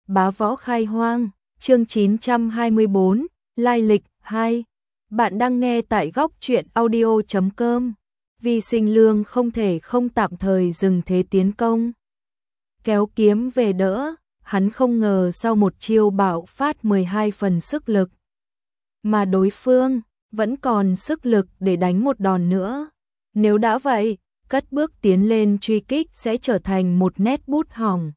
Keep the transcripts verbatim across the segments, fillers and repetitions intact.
Bá võ khai hoang, chương chín trăm hai mươi bốn, lai lịch hai. Bạn đang nghe tại góc truyện audio chấm com. Vi Sinh Lương không thể không tạm thời dừng thế tiến công. Kéo kiếm về đỡ, hắn không ngờ sau một chiêu bạo phát mười hai phần sức lực. Mà đối phương vẫn còn sức lực để đánh một đòn nữa. Nếu đã vậy, cất bước tiến lên truy kích sẽ trở thành một nét bút hỏng.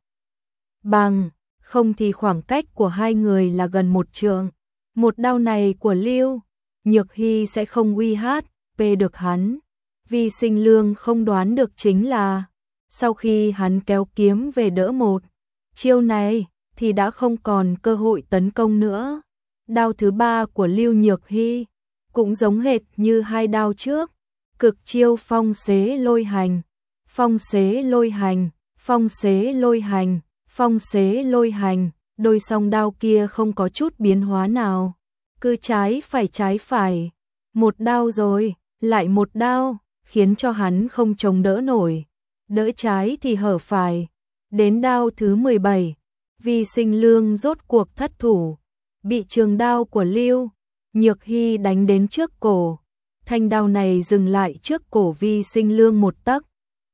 Bằng, không thì khoảng cách của hai người là gần một trượng. Một đao này của Lưu Nhược Hy sẽ không uy hát pê được hắn. Vi Sinh Lương không đoán được chính là sau khi hắn kéo kiếm về đỡ một chiêu này thì đã không còn cơ hội tấn công nữa. Đao thứ ba của Lưu Nhược Hy cũng giống hệt như hai đao trước. Cực chiêu phong xế lôi hành, phong xế lôi hành, phong xế lôi hành, phong xế lôi hành. Đôi song đao kia không có chút biến hóa nào, cứ trái phải trái phải. Một đao rồi, lại một đao, khiến cho hắn không chống đỡ nổi. Đỡ trái thì hở phải. Đến đao thứ mười bảy, Vi Sinh Lương rốt cuộc thất thủ, bị trường đao của Lưu Nhược Hy đánh đến trước cổ. Thanh đao này dừng lại trước cổ Vi Sinh Lương một tấc,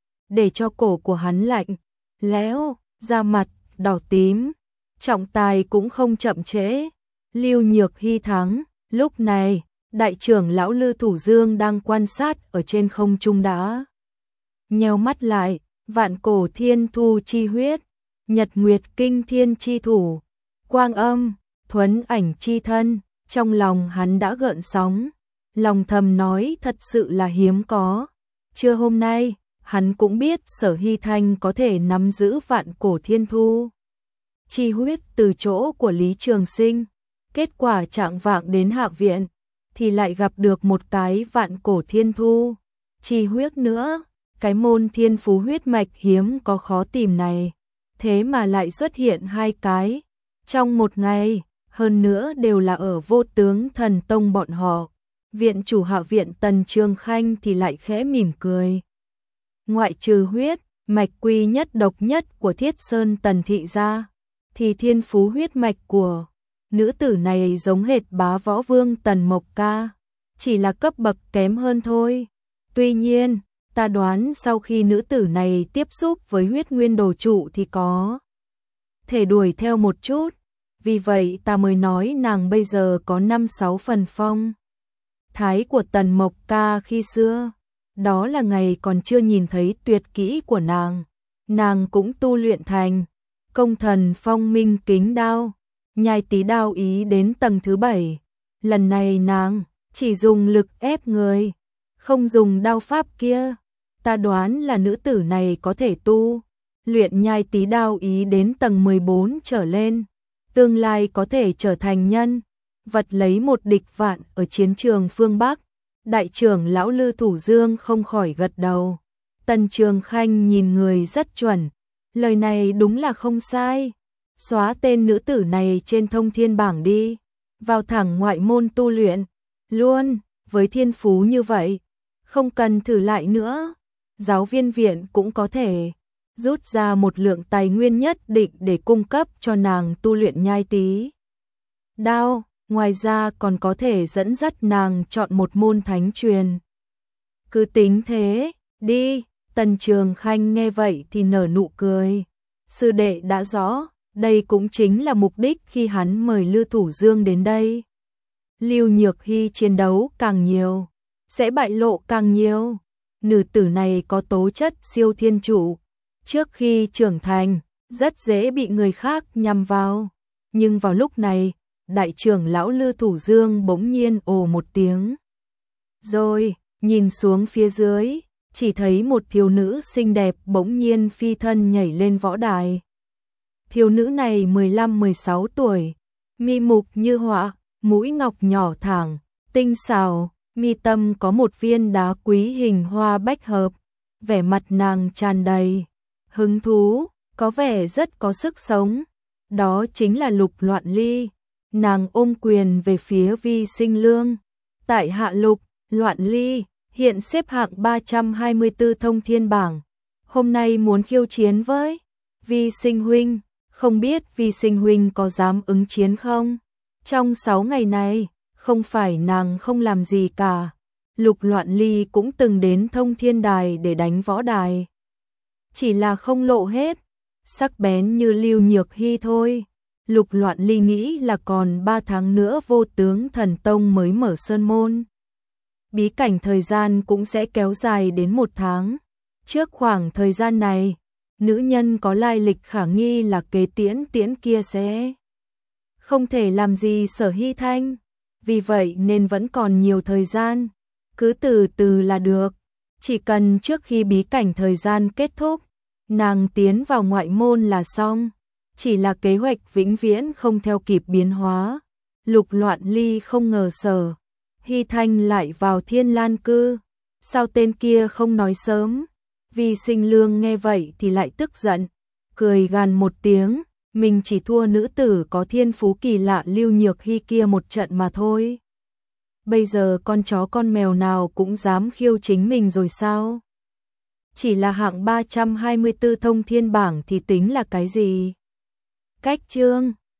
để cho cổ của hắn lạnh lẽo, da mặt đỏ tím. Trọng tài cũng không chậm trễ, Lưu Nhược Hy thắng. Lúc này, đại trưởng lão Lư Thủ Dương đang quan sát ở trên không trung đã nheo mắt lại. Vạn cổ thiên thu chi huyết, nhật nguyệt kinh thiên chi thủ, quang âm thuấn ảnh chi thân. Trong lòng hắn đã gợn sóng, lòng thầm nói thật sự là hiếm có. Trưa hôm nay, hắn cũng biết Sở Hy Thanh có thể nắm giữ vạn cổ thiên thu chi huyết từ chỗ của Lý Trường Sinh. Kết quả trạng vạng đến Hạ viện thì lại gặp được một cái vạn cổ thiên thu chi huyết nữa. Cái môn thiên phú huyết mạch hiếm có khó tìm này, thế mà lại xuất hiện hai cái trong một ngày, hơn nữa đều là ở Vô Tướng Thần Tông bọn họ. Viện chủ Hạ viện Tần Trường Khanh thì lại khẽ mỉm cười. Ngoại trừ huyết mạch quy nhất độc nhất của Thiết Sơn Tần thị ra, thì thiên phú huyết mạch của nữ tử này giống hệt bá võ vương Tần Mộc Ca, chỉ là cấp bậc kém hơn thôi. Tuy nhiên, ta đoán sau khi nữ tử này tiếp xúc với huyết nguyên đồ trụ thì có thể đuổi theo một chút. Vì vậy ta mới nói nàng bây giờ có năm sáu phần phong thái của Tần Mộc Ca khi xưa. Đó là ngày còn chưa nhìn thấy tuyệt kỹ của nàng, nàng cũng tu luyện thành công thần phong minh kính đao, nhai tí đao ý đến tầng thứ bảy. Lần này nàng chỉ dùng lực ép người, không dùng đao pháp kia. Ta đoán là nữ tử này có thể tu luyện nhai tí đao ý đến tầng mười bốn trở lên, tương lai có thể trở thành nhân vật lấy một địch vạn ở chiến trường phương Bắc. Đại trưởng lão Lư Thủ Dương không khỏi gật đầu. Tần Trường Khanh nhìn người rất chuẩn, lời này đúng là không sai. Xóa tên nữ tử này trên thông thiên bảng đi, vào thẳng ngoại môn tu luyện luôn. Với thiên phú như vậy, không cần thử lại nữa. Giáo viên viện cũng có thể rút ra một lượng tài nguyên nhất định để cung cấp cho nàng tu luyện nhai tí đao. Ngoài ra còn có thể dẫn dắt nàng chọn một môn thánh truyền. Cứ tính thế đi. Tần Trường Khanh nghe vậy thì nở nụ cười. Sư đệ đã rõ, đây cũng chính là mục đích khi hắn mời Lư Thủ Dương đến đây. Lưu Nhược Hy chiến đấu càng nhiều, sẽ bại lộ càng nhiều. Nữ tử này có tố chất siêu thiên trụ, trước khi trưởng thành rất dễ bị người khác nhắm vào. Nhưng vào lúc này, đại trưởng lão Lư Thủ Dương bỗng nhiên ồ một tiếng. Rồi, nhìn xuống phía dưới, chỉ thấy một thiếu nữ xinh đẹp bỗng nhiên phi thân nhảy lên võ đài. Thiếu nữ này mười lăm mười sáu tuổi, mi mục như họa, mũi ngọc nhỏ thẳng, tinh xảo, mi tâm có một viên đá quý hình hoa bách hợp. Vẻ mặt nàng tràn đầy hứng thú, có vẻ rất có sức sống. Đó chính là Lục Loạn Ly. Nàng ôm quyền về phía Vi Sinh Lương. Tại hạ Lục Loạn Ly, hiện xếp hạng ba trăm hai mươi tư thông thiên bảng. Hôm nay muốn khiêu chiến với Vi Sinh huynh. Không biết Vi Sinh huynh có dám ứng chiến không? Trong sáu ngày này, không phải nàng không làm gì cả. Lục Loạn Ly cũng từng đến Thông Thiên Đài để đánh võ đài. Chỉ là không lộ hết, sắc bén như Lưu Nhược Hy thôi. Lục Loạn Ly nghĩ là còn ba tháng nữa Vô Tướng Thần Tông mới mở sơn môn. Bí cảnh thời gian cũng sẽ kéo dài đến một tháng. Trước khoảng thời gian này, nữ nhân có lai lịch khả nghi là Kế Tiễn Tiễn kia sẽ không thể làm gì Sở Hy Thanh. Vì vậy nên vẫn còn nhiều thời gian, cứ từ từ là được. Chỉ cần trước khi bí cảnh thời gian kết thúc, nàng tiến vào ngoại môn là xong. Chỉ là kế hoạch vĩnh viễn không theo kịp biến hóa. Lục Loạn Ly không ngờ Sở Hy Thanh lại vào Thiên Lan Cư. Sao tên kia không nói sớm? Vi Sinh Lương nghe vậy thì lại tức giận, cười gằn một tiếng, mình chỉ thua nữ tử có thiên phú kỳ lạ Lưu Nhược Hy kia một trận mà thôi. Bây giờ con chó con mèo nào cũng dám khiêu chính mình rồi sao? Chỉ là hạng ba trăm hai mươi tư thông thiên bảng thì tính là cái gì? Cách chương